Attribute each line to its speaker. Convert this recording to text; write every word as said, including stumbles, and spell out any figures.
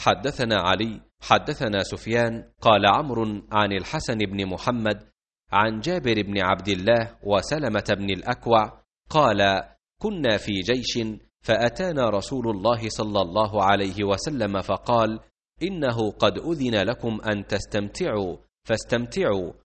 Speaker 1: حدثنا علي حدثنا سفيان قال عمرو عن الحسن بن محمد عن جابر بن عبد الله وسلمة بن الأكوع قال كنا في جيش فأتانا رسول الله صلى الله عليه وسلم فقال إنه قد أذن لكم أن تستمتعوا فاستمتعوا